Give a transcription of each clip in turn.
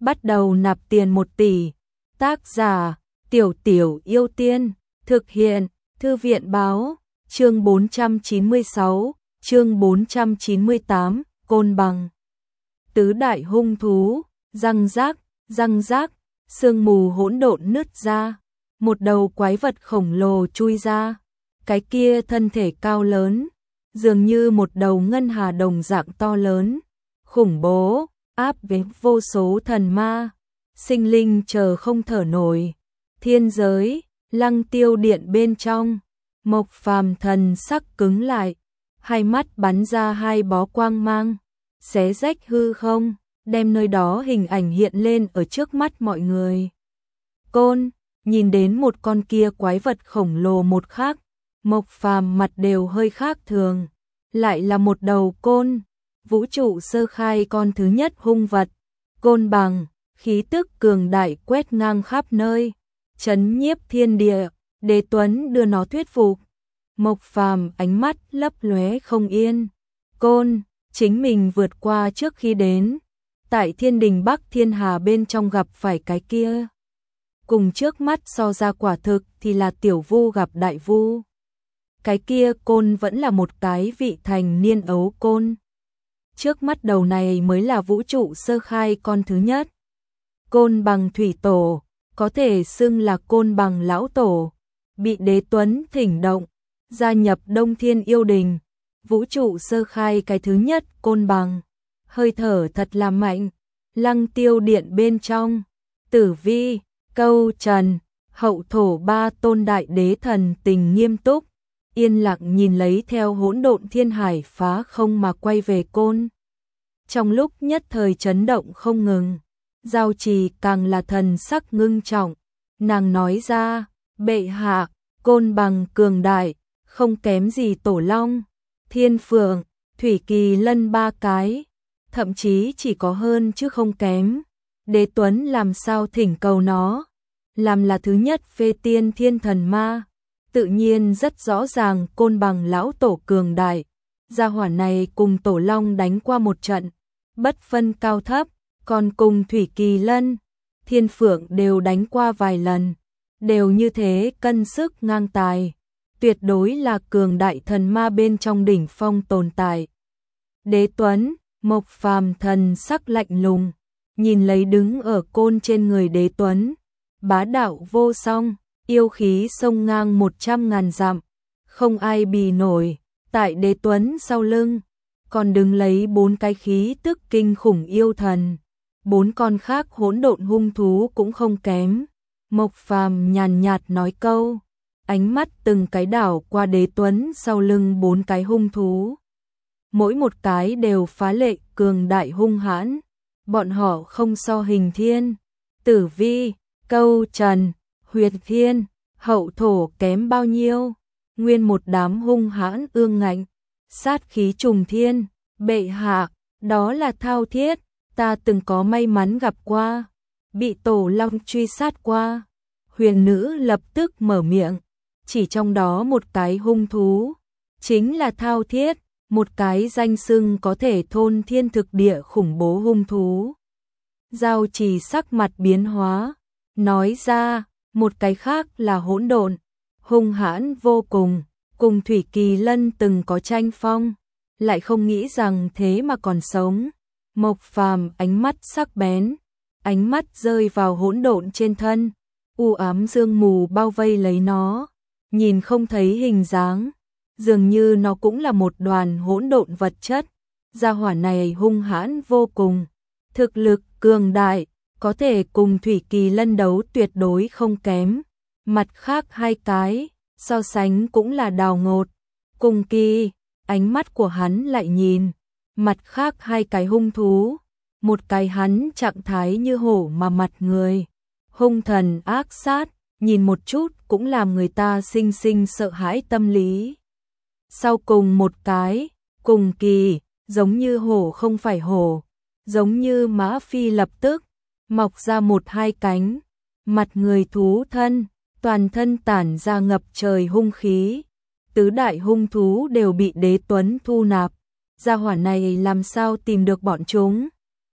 bắt đầu nạp tiền 1 tỷ. Tác giả, Tiểu Tiểu Yêu Tiên, thực hiện, Thư viện Báo, chương 496, chương 498, Côn Bằng. Tứ đại hung thú, răng rác, sương mù hỗn độn nứt ra, một đầu quái vật khổng lồ chui ra, cái kia thân thể cao lớn, dường như một đầu ngân hà đồng dạng to lớn, khủng bố, áp với vô số thần ma, sinh linh chờ không thở nổi. Thiên giới, Lăng Tiêu Điện bên trong, Mộc Phàm thần sắc cứng lại, hai mắt bắn ra hai bó quang mang, xé rách hư không, đem nơi đó hình ảnh hiện lên ở trước mắt mọi người. Côn, nhìn đến một con kia quái vật khổng lồ một khắc, Mộc Phàm mặt đều hơi khác thường, lại là một đầu côn, vũ trụ sơ khai con thứ nhất hung vật, Côn Bằng, khí tức cường đại quét ngang khắp nơi, chấn nhiếp thiên địa, Đế Tuấn đưa nó thuyết phục. Mộc Phàm ánh mắt lấp lóe không yên, côn, chính mình vượt qua trước khi đến, tại Thiên Đình Bắc Thiên Hà bên trong gặp phải cái kia. Cùng trước mắt so ra quả thực thì là tiểu vu gặp đại vu. Cái kia côn vẫn là một cái vị thành niên ấu côn. Trước mắt đầu này mới là vũ trụ sơ khai con thứ nhất. Côn Bằng thủy tổ, có thể xưng là Côn Bằng lão tổ, bị Đế Tuấn thỉnh động, gia nhập Đông Thiên Yêu Đình, vũ trụ sơ khai cái thứ nhất Côn Bằng, hơi thở thật là mạnh. Lăng Tiêu Điện bên trong, Tử Vi, Câu Trần, Hậu Thổ ba tôn đại đế thần tình nghiêm túc, yên lặng nhìn lấy theo hỗn độn thiên hải phá không mà quay về côn. Trong lúc nhất thời chấn động không ngừng, Giao Trì càng là thần sắc ngưng trọng, nàng nói ra, bệ hạ, Côn Bằng cường đại, không kém gì Tổ Long, Thiên Phượng, Thủy Kỳ Lân ba cái, thậm chí chỉ có hơn chứ không kém. Đế Tuấn làm sao thỉnh cầu nó, làm là thứ nhất phê tiên thiên thần ma, tự nhiên rất rõ ràng Côn Bằng lão tổ cường đại, gia hỏa này cùng Tổ Long đánh qua một trận, bất phân cao thấp, còn cùng Thủy Kỳ Lân, Thiên Phượng đều đánh qua vài lần, đều như thế cân sức ngang tài, tuyệt đối là cường đại thần ma bên trong đỉnh phong tồn tại. Đế Tuấn, Mộc Phàm thần sắc lạnh lùng, nhìn lấy đứng ở côn trên người Đế Tuấn, bá đạo vô song, yêu khí sông ngang 100.000 dặm, không ai bì nổi. Tại Đế Tuấn sau lưng, còn đứng lấy 4 cái khí tức kinh khủng yêu thần, 4 con khác hỗn độn hung thú cũng không kém. Mộc Phàm nhàn nhạt nói câu, ánh mắt từng cái đảo qua Đế Tuấn sau lưng 4 cái hung thú. Mỗi một cái đều phá lệ cường đại hung hãn, bọn họ không so Hình Thiên, Tử Vi, Câu Trần, Huyệt Thiên, Hậu Thổ kém bao nhiêu, nguyên một đám hung hãn ương ngạnh, sát khí trùng thiên. Bệ hạ, đó là thao thiết, ta từng có may mắn gặp qua, bị Tổ Long truy sát qua. Huyền nữ lập tức mở miệng, chỉ trong đó một cái hung thú, chính là thao thiết, một cái danh xưng có thể thôn thiên thực địa khủng bố hung thú. Giao Trì sắc mặt biến hóa, nói ra, một cái khác là hỗn độn, hung hãn vô cùng, cùng Thủy Kỳ Lân từng có tranh phong, lại không nghĩ rằng thế mà còn sống. Mộc Phàm ánh mắt sắc bén, ánh mắt rơi vào hỗn độn trên thân, u ám sương mù bao vây lấy nó, nhìn không thấy hình dáng, dường như nó cũng là một đoàn hỗn độn vật chất. Gia hỏa này hung hãn vô cùng, thực lực cường đại, có thể cùng Thủy Kỳ Lân đấu tuyệt đối không kém. Mặt khác hai cái, so sánh cũng là đào ngột. Cùng kỳ, ánh mắt của hắn lại nhìn, mặt khác hai cái hung thú, một cái hắn trạng thái như hổ mà mặt người, hung thần ác sát, nhìn một chút cũng làm người ta sinh sinh sợ hãi tâm lý. Sau cùng một cái, cùng kỳ, giống như hổ không phải hổ, giống như Mã Phi lập tức mọc ra 1-2 cánh, mặt người thú thân, toàn thân tản ra ngập trời hung khí. Tứ đại hung thú đều bị Đế Tuấn thu nạp, gia hỏa này làm sao tìm được bọn chúng?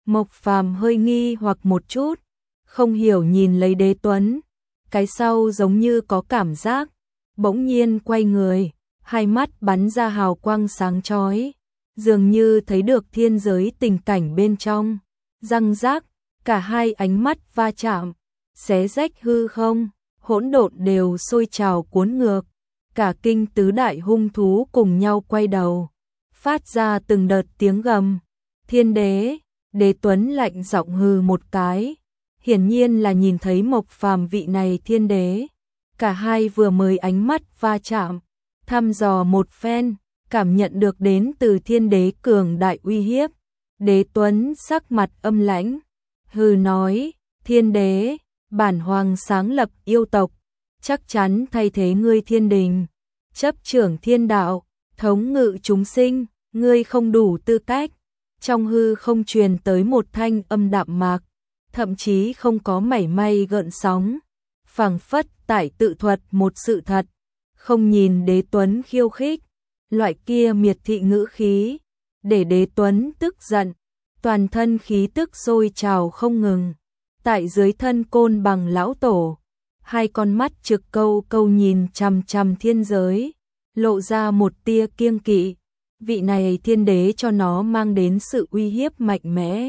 Mộc Phàm hơi nghi hoặc một chút, không hiểu nhìn lấy Đế Tuấn, cái sau giống như có cảm giác, bỗng nhiên quay người, hai mắt bắn ra hào quang sáng chói, dường như thấy được thiên giới tình cảnh bên trong. Răng rác, cả hai ánh mắt va chạm, xé rách hư không, hỗn độn đều sôi trào cuốn ngược, cả kinh tứ đại hung thú cùng nhau quay đầu, phát ra từng đợt tiếng gầm. Thiên đế, Đế Tuấn lạnh giọng hừ một cái, hiển nhiên là nhìn thấy Mộc Phàm vị này thiên đế. Cả hai vừa mới ánh mắt va chạm, thăm dò một phen, cảm nhận được đến từ thiên đế cường đại uy hiếp. Đế Tuấn sắc mặt âm lãnh, hừ nói, thiên đế, bản hoàng sáng lập yêu tộc, chắc chắn thay thế ngươi thiên đình, chấp trưởng thiên đạo, thống ngự chúng sinh, ngươi không đủ tư cách. Trong hư không truyền tới một thanh âm đạm mạc, thậm chí không có mảy may gợn sóng, phảng phất tại tự thuật một sự thật, không nhìn Đế Tuấn khiêu khích, loại kia miệt thị ngữ khí, để Đế Tuấn tức giận, toàn thân khí tức sôi trào không ngừng. Tại dưới thân Côn Bằng lão tổ, hai con mắt trực câu câu nhìn chằm chằm thiên giới, lộ ra một tia kiêng kỵ. Vị này thiên đế cho nó mang đến sự uy hiếp mạnh mẽ.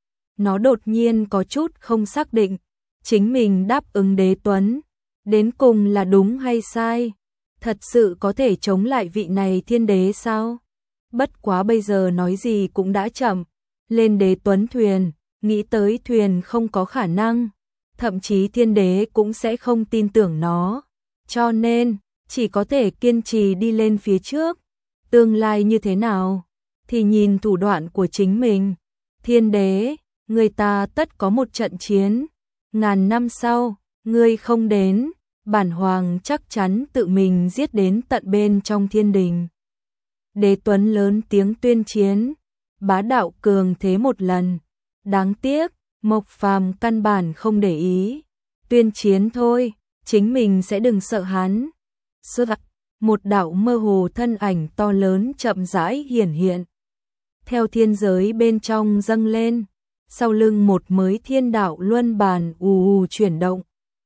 Nó đột nhiên có chút không xác định, chính mình đáp ứng Đế Tuấn, đến cùng là đúng hay sai? Thật sự có thể chống lại vị này thiên đế sao? Bất quá bây giờ nói gì cũng đã chậm, lên Đế Tuấn thuyền, nghĩ tới thuyền không có khả năng, thậm chí thiên đế cũng sẽ không tin tưởng nó, cho nên chỉ có thể kiên trì đi lên phía trước. Tương lai như thế nào thì nhìn thủ đoạn của chính mình. Thiên đế, người ta tất có một trận chiến, ngàn năm sau, ngươi không đến, bản hoàng chắc chắn tự mình giết đến tận bên trong thiên đình. Đế Tuấn lớn tiếng tuyên chiến, bá đạo cường thế một lần. Đáng tiếc, Mộc Phàm căn bản không để ý. Tuyên chiến thôi, chính mình sẽ đừng sợ hắn. Một đạo mơ hồ thân ảnh to lớn chậm rãi hiển hiện. Theo thiên giới bên trong dâng lên, sau lưng một mới thiên đạo luân bàn ù chuyển động.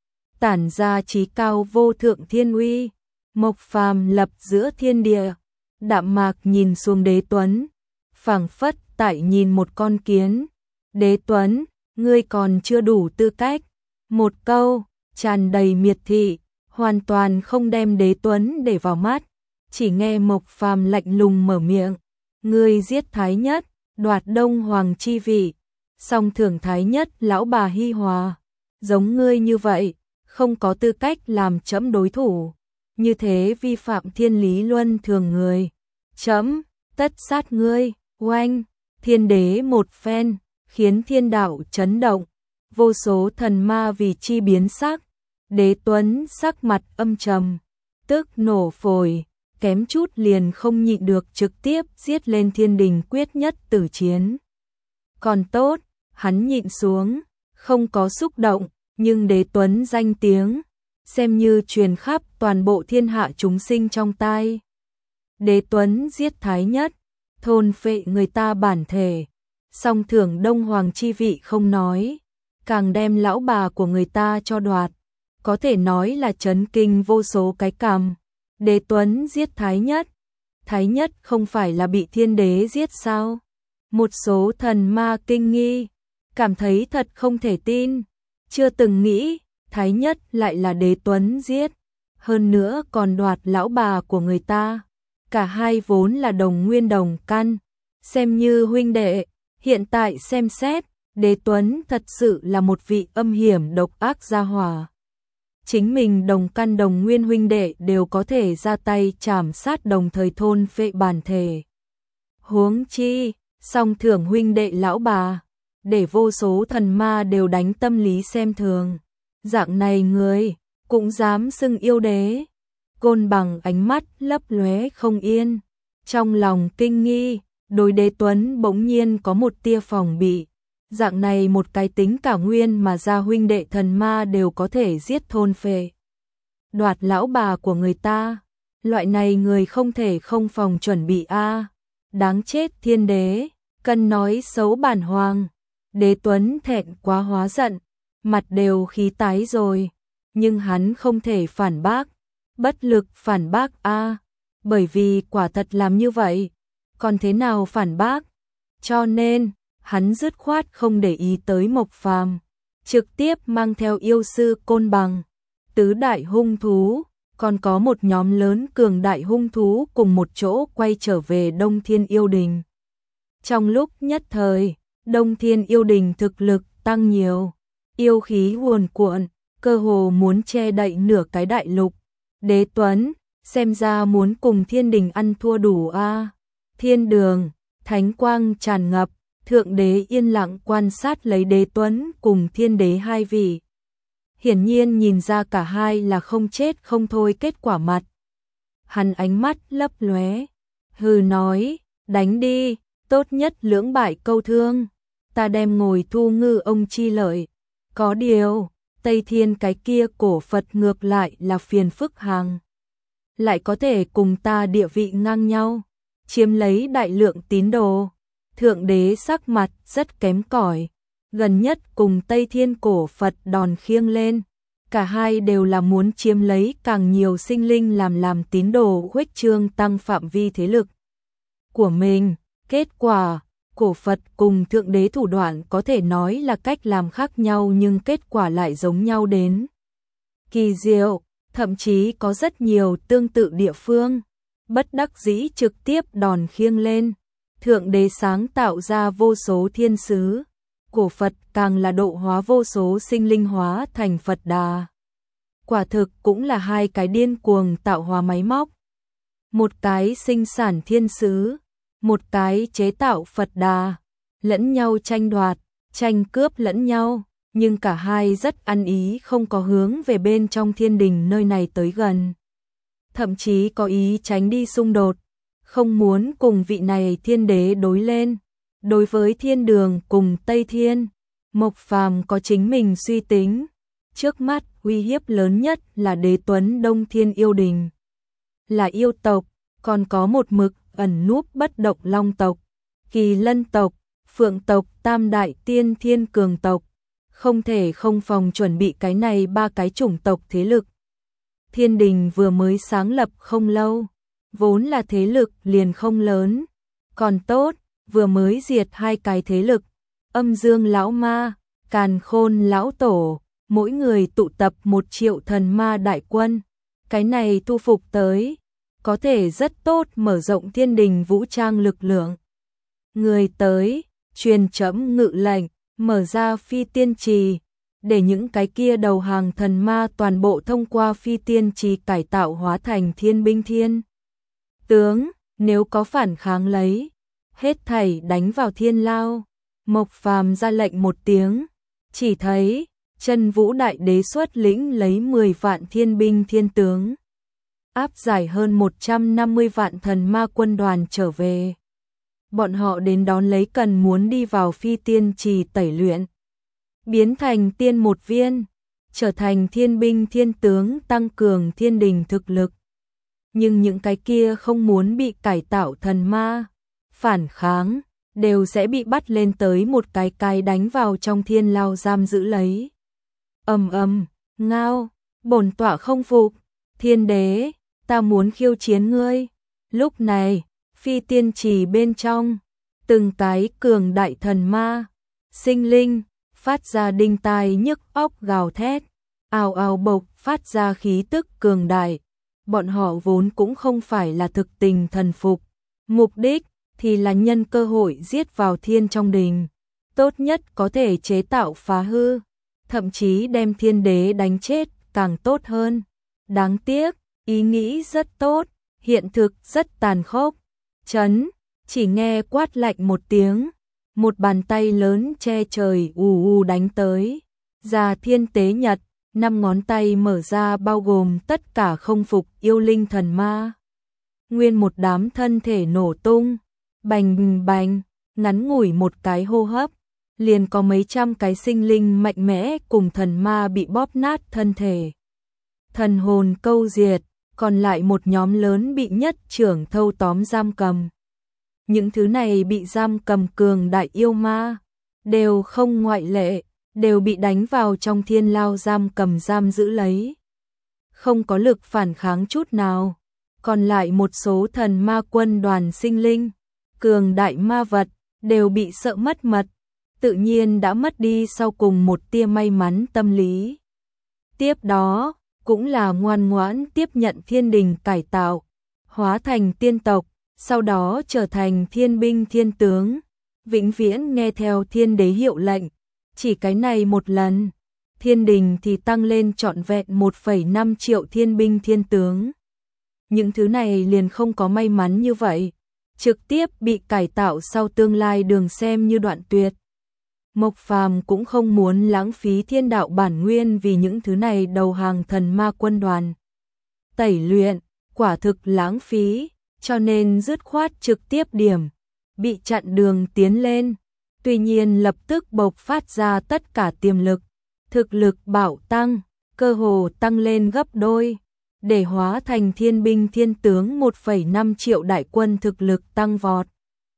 Tản ra chí cao vô thượng thiên uy, Mộc Phàm lập giữa thiên địa, đạm mạc nhìn xuống Đế Tuấn, phảng phất tại nhìn một con kiến. Đế Tuấn, ngươi còn chưa đủ tư cách. Một câu, tràn đầy miệt thị, hoàn toàn không đem Đế Tuấn để vào mắt. Chỉ nghe Mộc Phàm lạnh lùng mở miệng, ngươi giết Thái Nhất, đoạt Đông Hoàng chi vị, song thưởng Thái Nhất lão bà hi hòa. Giống ngươi như vậy, không có tư cách làm trẫm đối thủ, như thế vi phạm thiên lý luân thường người. Trẫm tất sát ngươi. Oanh, thiên đế một phen, khiến thiên đạo chấn động, vô số thần ma vì chi biến sắc. Đế Tuấn sắc mặt âm trầm, tức nổ phổi, kém chút liền không nhịn được trực tiếp giết lên thiên đình quyết nhất tử chiến. Còn tốt, hắn nhịn xuống, không có xúc động, nhưng Đế Tuấn danh tiếng, xem như truyền khắp toàn bộ thiên hạ chúng sinh trong tai. Đế Tuấn giết Thái Nhất, thôn phệ người ta bản thể, song thưởng Đông Hoàng chi vị không nói, càng đem lão bà của người ta cho đoạt, có thể nói là chấn kinh vô số cái cằm. Đế Tuấn giết Thái Nhất, Thái Nhất không phải là bị thiên đế giết sao? Một số thần ma kinh nghi, cảm thấy thật không thể tin, chưa từng nghĩ Thái Nhất lại là Đế Tuấn giết, hơn nữa còn đoạt lão bà của người ta. Cả hai vốn là đồng nguyên đồng căn, xem như huynh đệ, hiện tại xem xét, Đế Tuấn thật sự là một vị âm hiểm độc ác gia hỏa. Chính mình đồng căn đồng nguyên huynh đệ đều có thể ra tay chảm sát đồng thời thôn phệ bản thể. Huống chi, song thưởng huynh đệ lão bà, để vô số thần ma đều đánh tâm lý xem thường. Dạng này người, cũng dám xưng yêu đế. Côn Bằng ánh mắt lấp lóe không yên, trong lòng kinh nghi, đối Đế Tuấn bỗng nhiên có một tia phòng bị. Dạng này một cái tính cả nguyên mà ra huynh đệ thần ma đều có thể giết thôn phệ, đoạt lão bà của người ta, loại này người không thể không phòng chuẩn bị a. Đáng chết thiên đế, cần nói xấu bản hoàng. Đế Tuấn thẹn quá hóa giận, mặt đều khí tái rồi, nhưng hắn không thể phản bác, bất lực phản bác bởi vì quả thật làm như vậy, còn thế nào phản bác? Cho nên, hắn dứt khoát không để ý tới Mộc Phàm, trực tiếp mang theo yêu sư Côn Bằng, tứ đại hung thú, còn có một nhóm lớn cường đại hung thú cùng một chỗ quay trở về Đông Thiên Yêu Đình. Trong lúc nhất thời, Đông Thiên Yêu Đình thực lực tăng nhiều, yêu khí cuồn cuộn, cơ hồ muốn che đậy nửa cái đại lục. Đế Tuấn, xem ra muốn cùng Thiên Đình ăn thua đủ Thiên đường, thánh quang tràn ngập, Thượng Đế yên lặng quan sát lấy Đế Tuấn cùng Thiên Đế hai vị. Hiển nhiên nhìn ra cả hai là không chết không thôi kết quả mặt. Hắn ánh mắt lấp lóe, hừ nói, đánh đi, tốt nhất lưỡng bại câu thương, ta đem ngồi thu ngư ông chi lợi. Có điều, Tây Thiên cái kia cổ Phật ngược lại là phiền phức hàng. Lại có thể cùng ta địa vị ngang nhau, chiếm lấy đại lượng tín đồ. Thượng Đế sắc mặt rất kém cỏi, gần nhất cùng Tây Thiên cổ Phật đòn khiêng lên. Cả hai đều là muốn chiếm lấy càng nhiều sinh linh làm tín đồ, khuếch trương tăng phạm vi thế lực của mình. Kết quả, cổ Phật cùng Thượng Đế thủ đoạn có thể nói là cách làm khác nhau nhưng kết quả lại giống nhau đến kỳ diệu, thậm chí có rất nhiều tương tự địa phương. Bất đắc dĩ trực tiếp đòn khiêng lên. Thượng Đế sáng tạo ra vô số thiên sứ, cổ Phật càng là độ hóa vô số sinh linh hóa thành Phật Đà. Quả thực cũng là hai cái điên cuồng tạo hóa máy móc. Một cái sinh sản thiên sứ, một cái chế tạo Phật Đà, lẫn nhau tranh đoạt, tranh cướp lẫn nhau, nhưng cả hai rất ăn ý, không có hướng về bên trong Thiên Đình nơi này tới gần. Thậm chí có ý tránh đi xung đột, không muốn cùng vị này Thiên Đế đối lên. Đối với Thiên Đường cùng Tây Thiên, Mộc Phàm có chính mình suy tính. Trước mắt, uy hiếp lớn nhất là Đế Tuấn Đông Thiên Yêu Đình. Là yêu tộc, còn có một mực ẩn núp bất động Long tộc, Kỳ Lân tộc, Phượng tộc, Tam Đại Tiên Thiên Cường tộc. Không thể không phòng chuẩn bị cái này ba cái chủng tộc thế lực. Thiên Đình vừa mới sáng lập không lâu, vốn là thế lực liền không lớn. Còn tốt, vừa mới diệt hai cái thế lực, Âm Dương Lão Ma, Càn Khôn Lão Tổ, mỗi người tụ tập 1 triệu thần ma đại quân. Cái này thu phục tới, có thể rất tốt mở rộng Thiên Đình vũ trang lực lượng. Người tới, truyền chấm ngự lệnh, mở ra phi tiên trì, để những cái kia đầu hàng thần ma toàn bộ thông qua phi tiên trì cải tạo hóa thành thiên binh thiên tướng, nếu có phản kháng lấy, hết thảy đánh vào thiên lao. Mộc Phàm ra lệnh một tiếng, chỉ thấy Chân Vũ Đại Đế xuất lĩnh lấy 10 vạn thiên binh thiên tướng, áp giải hơn 150 vạn thần ma quân đoàn trở về. Bọn họ đến đón lấy cần muốn đi vào phi tiên trì tẩy luyện, biến thành tiên một viên, trở thành thiên binh thiên tướng, tăng cường Thiên Đình thực lực. Nhưng những cái kia không muốn bị cải tạo thần ma, phản kháng, đều sẽ bị bắt lên tới một cái đánh vào trong thiên lao giam giữ lấy. Ngao, bổn tọa không phục, Thiên Đế, ta muốn khiêu chiến ngươi. Lúc này, phi tiên trì bên trong, từng cái cường đại thần ma, sinh linh, phát ra đinh tai nhức óc gào thét, ào ào bộc phát ra khí tức cường đại. Bọn họ vốn cũng không phải là thực tình thần phục, mục đích thì là nhân cơ hội giết vào Thiên trong đình, tốt nhất có thể chế tạo phá hư, thậm chí đem Thiên Đế đánh chết càng tốt hơn. Đáng tiếc, ý nghĩ rất tốt, hiện thực rất tàn khốc. Chỉ nghe quát lạnh một tiếng, một bàn tay lớn che trời đánh tới. Già Thiên Tế Nhật, 5 ngón tay mở ra bao gồm tất cả không phục yêu linh thần ma. Nguyên một đám thân thể nổ tung, bành bành, ngắn ngủi một cái hô hấp, liền có mấy trăm cái sinh linh mạnh mẽ cùng thần ma bị bóp nát thân thể. Thần hồn câu diệt, còn lại một nhóm lớn bị nhất trưởng thâu tóm giam cầm. Những thứ này bị giam cầm cường đại yêu ma, đều không ngoại lệ, đều bị đánh vào trong thiên lao giam cầm giam giữ lấy. Không có lực phản kháng chút nào. Còn lại một số thần ma quân đoàn sinh linh, cường đại ma vật, đều bị sợ mất mật, tự nhiên đã mất đi sau cùng một tia may mắn tâm lý. Tiếp đó, cũng là ngoan ngoãn tiếp nhận thiên đình cải tạo, hóa thành tiên tộc, sau đó trở thành thiên binh thiên tướng, vĩnh viễn nghe theo thiên đế hiệu lệnh. Chỉ cái này một lần, thiên đình thì tăng lên trọn vẹn 1,5 triệu thiên binh thiên tướng. Những thứ này liền không có may mắn như vậy, trực tiếp bị cải tạo sau tương lai đường xem như đoạn tuyệt. Mộc Phàm cũng không muốn lãng phí thiên đạo bản nguyên vì những thứ này đầu hàng thần ma quân đoàn. Tẩy luyện, quả thực lãng phí, cho nên dứt khoát trực tiếp điểm, bị chặn đường tiến lên. Tuy nhiên lập tức bộc phát ra tất cả tiềm lực, thực lực bạo tăng, cơ hồ tăng lên gấp đôi, để hóa thành thiên binh thiên tướng 1,5 triệu đại quân thực lực tăng vọt.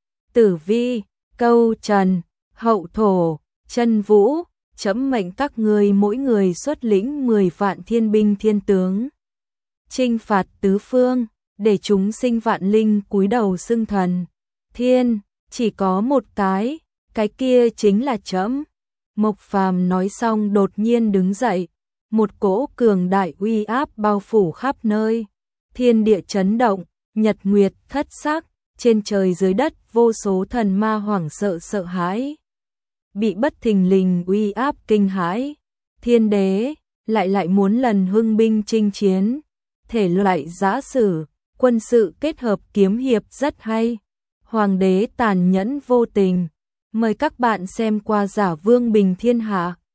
Tử Vi, Câu Trần, Hậu Thổ, Chân Vũ, chấm mệnh các ngươi mỗi người xuất lĩnh 10 vạn thiên binh thiên tướng, chinh phạt tứ phương, để chúng sinh vạn linh cúi đầu xưng thần. Thiên, chỉ có một cái kia chính là trẫm. Mộc Phàm nói xong đột nhiên đứng dậy, một cỗ cường đại uy áp bao phủ khắp nơi. Thiên địa chấn động, nhật nguyệt thất sắc, trên trời dưới đất vô số thần ma hoảng sợ sợ hãi. Bị bất thình lình uy áp kinh hãi. Thiên đế lại muốn lần hưng binh chinh chiến, thể loại giã sử, quân sự kết hợp kiếm hiệp rất hay. Hoàng đế tàn nhẫn vô tình. Mời các bạn xem qua Giả Vương Bình Thiên Hạ.